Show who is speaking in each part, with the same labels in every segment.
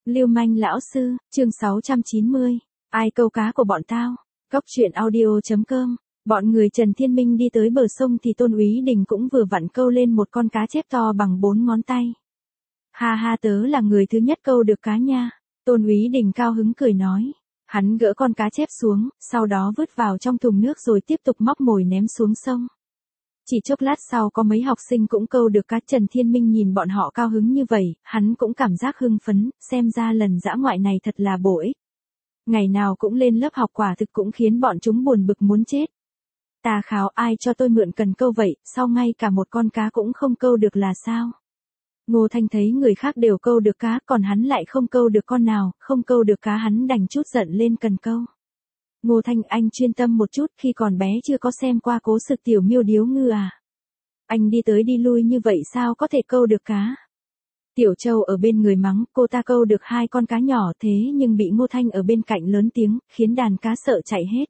Speaker 1: Lưu manh lão sư, chương 690. Ai câu cá của bọn tao? Cóc truyện audio.com. Bọn người Trần Thiên Minh đi tới bờ sông thì Tôn Úy Đình cũng vừa vặn câu lên một con cá chép to bằng 4 ngón tay. Ha ha, tớ là người thứ nhất câu được cá nha. Tôn Úy Đình cao hứng cười nói. Hắn gỡ con cá chép xuống, sau đó vứt vào trong thùng nước rồi tiếp tục móc mồi ném xuống sông. Chỉ chốc lát sau có mấy học sinh cũng câu được cá. Trần Thiên Minh nhìn bọn họ cao hứng như vậy, hắn cũng cảm giác hưng phấn, xem ra lần dã ngoại này thật là bổ ích. Ngày nào cũng lên lớp học quả thực cũng khiến bọn chúng buồn bực muốn chết. Tà kháo, ai cho tôi mượn cần câu vậy, sao ngay cả một con cá cũng không câu được là sao? Ngô Thanh thấy người khác đều câu được cá, còn hắn lại không câu được con nào, không câu được cá hắn đành chút giận lên cần câu. Ngô Thanh, anh chuyên tâm một chút, khi còn bé chưa có xem qua Cố Sự Tiểu Miêu Điếu Ngư à? Anh đi tới đi lui như vậy sao có thể câu được cá? Tiểu Châu ở bên người mắng, cô ta câu được 2 con cá nhỏ thế nhưng bị Ngô Thanh ở bên cạnh lớn tiếng, khiến đàn cá sợ chạy hết.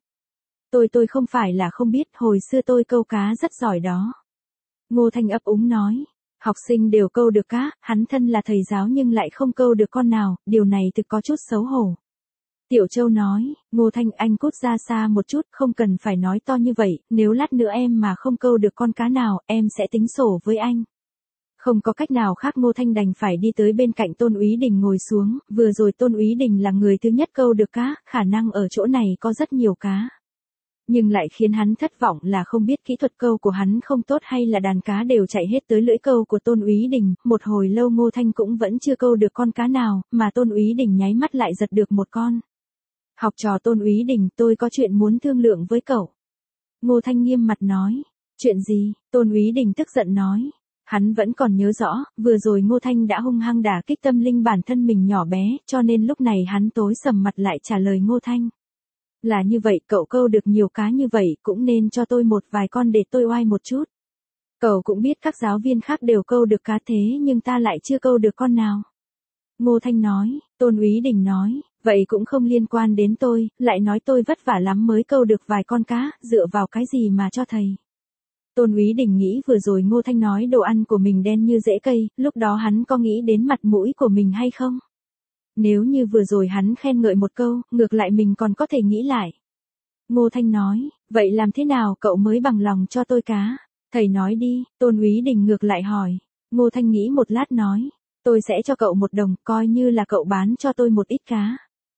Speaker 1: Tôi không phải là không biết, hồi xưa tôi câu cá rất giỏi đó. Ngô Thanh ấp úng nói, học sinh đều câu được cá, hắn thân là thầy giáo nhưng lại không câu được con nào, điều này thực có chút xấu hổ. Tiểu Châu nói, Ngô Thanh, anh cút ra xa một chút, không cần phải nói to như vậy, nếu lát nữa em mà không câu được con cá nào, em sẽ tính sổ với anh. Không có cách nào khác, Ngô Thanh đành phải đi tới bên cạnh Tôn Úy Đình ngồi xuống, vừa rồi Tôn Úy Đình là người thứ nhất câu được cá, khả năng ở chỗ này có rất nhiều cá. Nhưng lại khiến hắn thất vọng là không biết kỹ thuật câu của hắn không tốt hay là đàn cá đều chạy hết tới lưỡi câu của Tôn Úy Đình, một hồi lâu Ngô Thanh cũng vẫn chưa câu được con cá nào, mà Tôn Úy Đình nháy mắt lại giật được một con. Học trò Tôn Úy Đình, tôi có chuyện muốn thương lượng với cậu. Ngô Thanh nghiêm mặt nói, chuyện gì? Tôn Úy Đình tức giận nói. Hắn vẫn còn nhớ rõ, vừa rồi Ngô Thanh đã hung hăng đả kích tâm linh bản thân mình nhỏ bé, cho nên lúc này hắn tối sầm mặt lại trả lời Ngô Thanh. Là như vậy, cậu câu được nhiều cá như vậy, cũng nên cho tôi một vài con để tôi oai một chút. Cậu cũng biết các giáo viên khác đều câu được cá thế nhưng ta lại chưa câu được con nào. Ngô Thanh nói, Tôn Úy Đình nói, vậy cũng không liên quan đến tôi, lại nói tôi vất vả lắm mới câu được vài con cá, dựa vào cái gì mà cho thầy. Tôn Úy Đình nghĩ vừa rồi Ngô Thanh nói đồ ăn của mình đen như rễ cây, lúc đó hắn có nghĩ đến mặt mũi của mình hay không? Nếu như vừa rồi hắn khen ngợi một câu, ngược lại mình còn có thể nghĩ lại. Ngô Thanh nói, vậy làm thế nào cậu mới bằng lòng cho tôi cá? Thầy nói đi, Tôn Úy Đình ngược lại hỏi. Ngô Thanh nghĩ một lát nói, tôi sẽ cho cậu 1 đồng, coi như là cậu bán cho tôi một ít cá.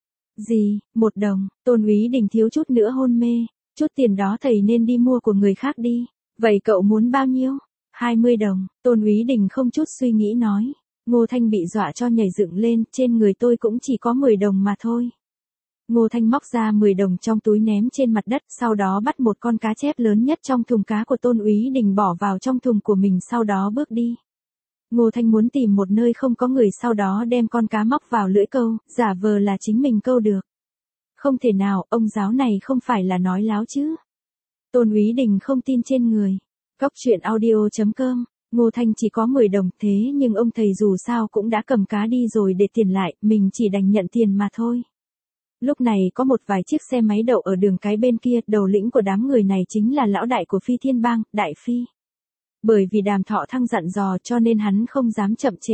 Speaker 1: Gì, 1 đồng? Tôn Úy Đình thiếu chút nữa hôn mê, chút tiền đó thầy nên đi mua của người khác đi. Vậy cậu muốn bao nhiêu? 20 đồng, Tôn Úy Đình không chút suy nghĩ nói. Ngô Thanh bị dọa cho nhảy dựng lên, trên người tôi cũng chỉ có 10 đồng mà thôi. Ngô Thanh móc ra 10 đồng trong túi ném trên mặt đất, sau đó bắt một con cá chép lớn nhất trong thùng cá của Tôn Úy Đình bỏ vào trong thùng của mình, sau đó bước đi. Ngô Thanh muốn tìm một nơi không có người, sau đó đem con cá móc vào lưỡi câu, giả vờ là chính mình câu được. Không thể nào, ông giáo này không phải là nói láo chứ. Tôn Úy Đình không tin trên người. Cóc truyện audio.com. Ngô Thanh chỉ có 10 đồng thế nhưng ông thầy dù sao cũng đã cầm cá đi rồi để tiền lại, mình chỉ đành nhận tiền mà thôi. Lúc này có một vài chiếc xe máy đậu ở đường cái bên kia, đầu lĩnh của đám người này chính là lão đại của Phi Thiên Bang, Đại Phi. Bởi vì Đàm Thọ Thăng dặn dò cho nên hắn không dám chậm trễ.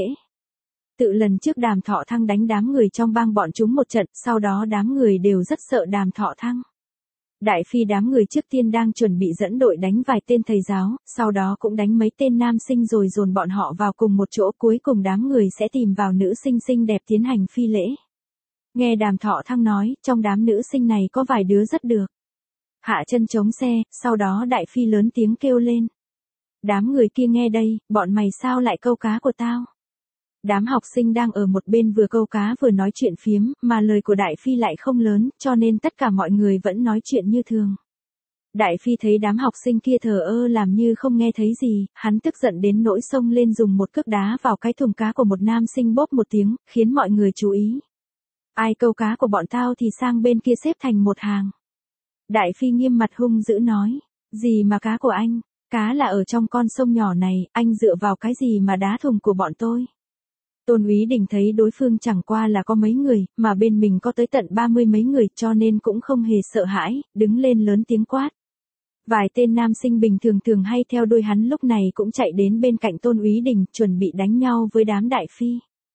Speaker 1: Tự lần trước Đàm Thọ Thăng đánh đám người trong bang bọn chúng một trận, sau đó đám người đều rất sợ Đàm Thọ Thăng. Đại Phi đám người trước tiên đang chuẩn bị dẫn đội đánh vài tên thầy giáo, sau đó cũng đánh mấy tên nam sinh rồi dồn bọn họ vào cùng một chỗ, cuối cùng đám người sẽ tìm vào nữ sinh xinh đẹp tiến hành phi lễ. Nghe Đàm Thọ Thăng nói, trong đám nữ sinh này có vài đứa rất được. Hạ chân chống xe, sau đó Đại Phi lớn tiếng kêu lên. Đám người kia nghe đây, bọn mày sao lại câu cá của tao? Đám học sinh đang ở một bên vừa câu cá vừa nói chuyện phiếm, mà lời của Đại Phi lại không lớn, cho nên tất cả mọi người vẫn nói chuyện như thường. Đại Phi thấy đám học sinh kia thờ ơ làm như không nghe thấy gì, hắn tức giận đến nỗi xông lên dùng một cước đá vào cái thùng cá của một nam sinh, bốp một tiếng, khiến mọi người chú ý. Ai câu cá của bọn tao thì sang bên kia xếp thành một hàng. Đại Phi nghiêm mặt hung dữ nói, gì mà cá của anh, cá là ở trong con sông nhỏ này, anh dựa vào cái gì mà đá thùng của bọn tôi? Tôn Úy Đình thấy đối phương chẳng qua là có mấy người, mà bên mình có tới tận 30 mấy người, cho nên cũng không hề sợ hãi, đứng lên lớn tiếng quát. Vài tên nam sinh bình thường thường hay theo đuôi hắn lúc này cũng chạy đến bên cạnh Tôn Úy Đình, chuẩn bị đánh nhau với đám Đại Phi.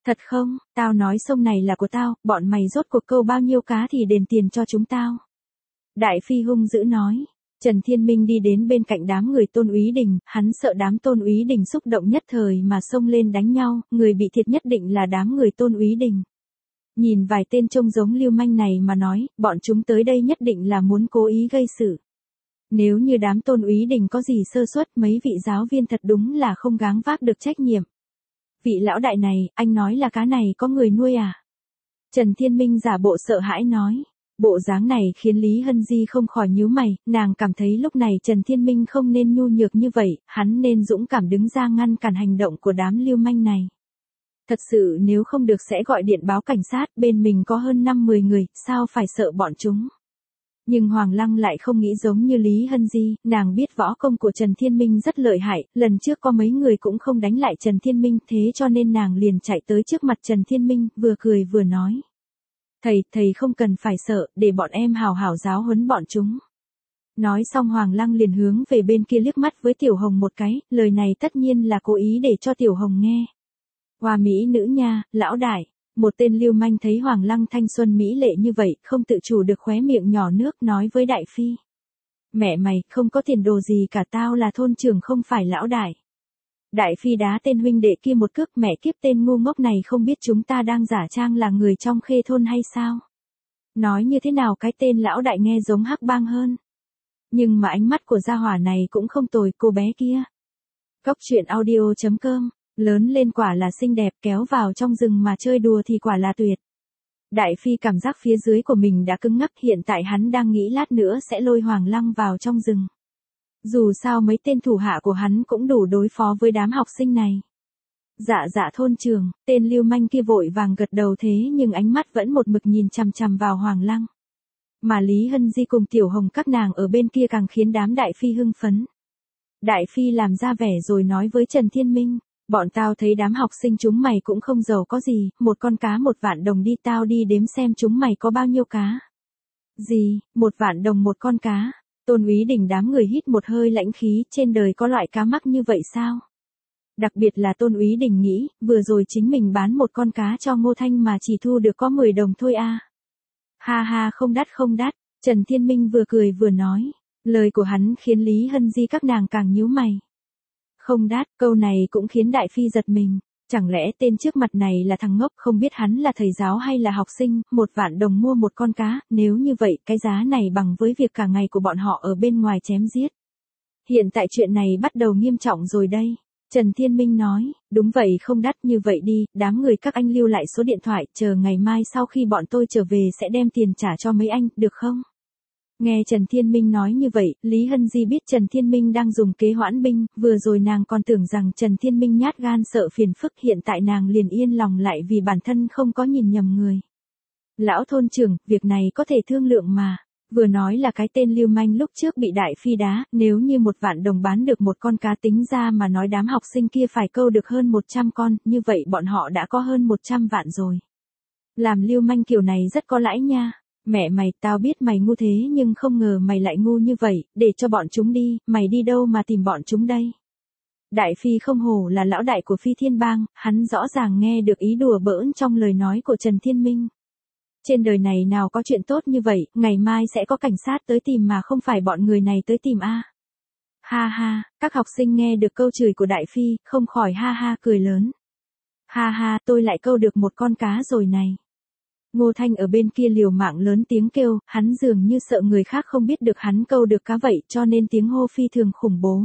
Speaker 1: Thật không, tao nói sông này là của tao, bọn mày rốt cuộc câu bao nhiêu cá thì đền tiền cho chúng tao. Đại phi hung dữ nói. Trần Thiên Minh đi đến bên cạnh đám người Tôn Úy Đình, hắn sợ đám Tôn Úy Đình xúc động nhất thời mà xông lên đánh nhau, người bị thiệt nhất định là đám người Tôn Úy Đình. Nhìn vài tên trông giống lưu manh này mà nói, bọn chúng tới đây nhất định là muốn cố ý gây sự. Nếu như đám Tôn Úy Đình có gì sơ suất, mấy vị giáo viên thật đúng là không gắng vác được trách nhiệm. Vị lão đại này, anh nói là cá này có người nuôi à? Trần Thiên Minh giả bộ sợ hãi nói. Bộ dáng này khiến Lý Hân Di không khỏi nhíu mày, nàng cảm thấy lúc này Trần Thiên Minh không nên nhu nhược như vậy, hắn nên dũng cảm đứng ra ngăn cản hành động của đám lưu manh này. Thật sự nếu không được sẽ gọi điện báo cảnh sát, bên mình có hơn 5-10 người, sao phải sợ bọn chúng. Nhưng Hoàng Lăng lại không nghĩ giống như Lý Hân Di, nàng biết võ công của Trần Thiên Minh rất lợi hại, lần trước có mấy người cũng không đánh lại Trần Thiên Minh, thế cho nên nàng liền chạy tới trước mặt Trần Thiên Minh, vừa cười vừa nói. Thầy không cần phải sợ, để bọn em hào hảo giáo huấn bọn chúng. Nói xong Hoàng Lăng liền hướng về bên kia liếc mắt với Tiểu Hồng một cái, lời này tất nhiên là cố ý để cho Tiểu Hồng nghe. Hoa mỹ nữ nha, lão đại. Một tên lưu manh thấy Hoàng Lăng thanh xuân mỹ lệ như vậy, không tự chủ được khóe miệng nhỏ nước nói với Đại Phi. Mẹ mày, không có tiền đồ gì cả, tao là thôn trưởng không phải lão đại. Đại Phi đá tên huynh đệ kia một cước, mẹ kiếp tên ngu ngốc này không biết chúng ta đang giả trang là người trong Khê thôn hay sao? Nói như thế nào cái tên lão đại nghe giống Hắc Bang hơn. Nhưng mà ánh mắt của gia hỏa này cũng không tồi, cô bé kia. Cốc truyện audio.com, lớn lên quả là xinh đẹp, kéo vào trong rừng mà chơi đùa thì quả là tuyệt. Đại Phi cảm giác phía dưới của mình đã cứng ngắc, hiện tại hắn đang nghĩ lát nữa sẽ lôi Hoàng Lăng vào trong rừng. Dù sao mấy tên thủ hạ của hắn cũng đủ đối phó với đám học sinh này. Dạ thôn trưởng, tên lưu manh kia vội vàng gật đầu thế nhưng ánh mắt vẫn một mực nhìn chằm chằm vào Hoàng Lăng. Mà Lý Hân Di cùng Tiểu Hồng các nàng ở bên kia càng khiến đám Đại Phi hưng phấn. Đại Phi làm ra vẻ rồi nói với Trần Thiên Minh, bọn tao thấy đám học sinh chúng mày cũng không giàu có gì, một con cá 1 vạn đồng đi, tao đi đếm xem chúng mày có bao nhiêu cá. Gì, 1 vạn đồng một con cá? Tôn Úy Đình đám người hít một hơi lãnh khí, trên đời có loại cá mắc như vậy sao? Đặc biệt là Tôn Úy Đình nghĩ, vừa rồi chính mình bán một con cá cho Ngô Thanh mà chỉ thu được có 10 đồng thôi à. Ha ha, không đắt, Trần Thiên Minh vừa cười vừa nói. Lời của hắn khiến Lý Hân Di các nàng càng nhíu mày. Không đắt, câu này cũng khiến Đại Phi giật mình. Chẳng lẽ tên trước mặt này là thằng ngốc, không biết hắn là thầy giáo hay là học sinh, 1 vạn đồng mua một con cá, nếu như vậy cái giá này bằng với việc cả ngày của bọn họ ở bên ngoài chém giết. Hiện tại chuyện này bắt đầu nghiêm trọng rồi đây. Trần Thiên Minh nói, đúng vậy, không đắt, như vậy đi, đám người các anh lưu lại số điện thoại, chờ ngày mai sau khi bọn tôi trở về sẽ đem tiền trả cho mấy anh, được không? Nghe Trần Thiên Minh nói như vậy, Lý Hân Di biết Trần Thiên Minh đang dùng kế hoãn binh, vừa rồi nàng còn tưởng rằng Trần Thiên Minh nhát gan sợ phiền phức, hiện tại nàng liền yên lòng lại vì bản thân không có nhìn nhầm người. Lão thôn trưởng, việc này có thể thương lượng mà. Vừa nói là cái tên lưu manh lúc trước bị Đại Phi đá, nếu như 1 vạn đồng bán được một con cá tính ra mà nói đám học sinh kia phải câu được hơn 100 con, như vậy bọn họ đã có hơn 100 vạn rồi. Làm lưu manh kiểu này rất có lãi nha. Mẹ mày, tao biết mày ngu thế nhưng không ngờ mày lại ngu như vậy, để cho bọn chúng đi, mày đi đâu mà tìm bọn chúng đây? Đại Phi không hổ là lão đại của Phi Thiên Bang, hắn rõ ràng nghe được ý đùa bỡn trong lời nói của Trần Thiên Minh. Trên đời này nào có chuyện tốt như vậy, ngày mai sẽ có cảnh sát tới tìm mà không phải bọn người này tới tìm a. Ha ha, các học sinh nghe được câu chửi của Đại Phi, không khỏi ha ha cười lớn. Ha ha, tôi lại câu được một con cá rồi này. Ngô Thanh ở bên kia liều mạng lớn tiếng kêu, hắn dường như sợ người khác không biết được hắn câu được cá vậy cho nên tiếng hô phi thường khủng bố.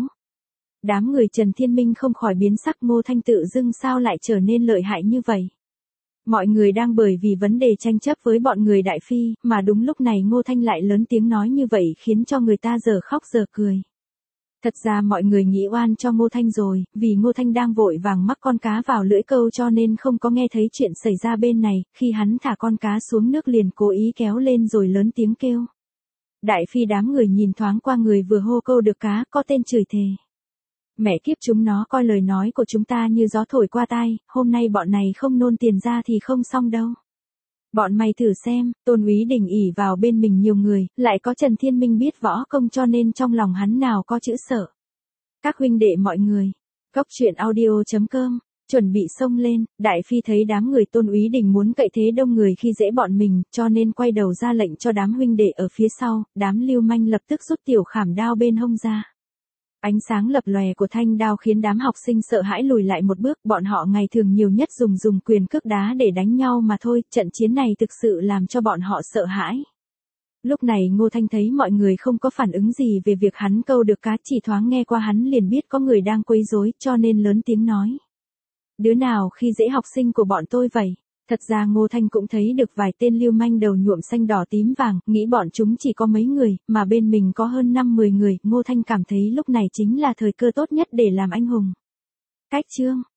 Speaker 1: Đám người Trần Thiên Minh không khỏi biến sắc, Ngô Thanh tự dưng sao lại trở nên lợi hại như vậy. Mọi người đang bởi vì vấn đề tranh chấp với bọn người Đại Phi, mà đúng lúc này Ngô Thanh lại lớn tiếng nói như vậy khiến cho người ta giờ khóc giờ cười. Thật ra mọi người nghĩ oan cho Ngô Thanh rồi, vì Ngô Thanh đang vội vàng mắc con cá vào lưỡi câu cho nên không có nghe thấy chuyện xảy ra bên này, khi hắn thả con cá xuống nước liền cố ý kéo lên rồi lớn tiếng kêu. Đại Phi đám người nhìn thoáng qua người vừa hô câu được cá, có tên chửi thề. Mẹ kiếp chúng nó coi lời nói của chúng ta như gió thổi qua tai, hôm nay bọn này không nôn tiền ra thì không xong đâu. Bọn mày thử xem, Tôn Úy Đình ỷ vào bên mình nhiều người, lại có Trần Thiên Minh biết võ công cho nên trong lòng hắn nào có chữ sợ. Các huynh đệ mọi người, cốc truyện audio.com chuẩn bị xông lên, Đại Phi thấy đám người Tôn Úy Đình muốn cậy thế đông người khi dễ bọn mình, cho nên quay đầu ra lệnh cho đám huynh đệ ở phía sau, đám lưu manh lập tức rút tiểu khảm đao bên hông ra. Ánh sáng lập lòe của thanh đao khiến đám học sinh sợ hãi lùi lại một bước, bọn họ ngày thường nhiều nhất dùng quyền cước đá để đánh nhau mà thôi, trận chiến này thực sự làm cho bọn họ sợ hãi. Lúc này Ngô Thanh thấy mọi người không có phản ứng gì về việc hắn câu được cá, chỉ thoáng nghe qua hắn liền biết có người đang quấy rối, cho nên lớn tiếng nói. Đứa nào khi dễ học sinh của bọn tôi vậy? Thật ra Ngô Thanh cũng thấy được vài tên lưu manh đầu nhuộm xanh đỏ tím vàng, nghĩ bọn chúng chỉ có mấy người, mà bên mình có hơn 5-10 người, Ngô Thanh cảm thấy lúc này chính là thời cơ tốt nhất để làm anh hùng. Cách chương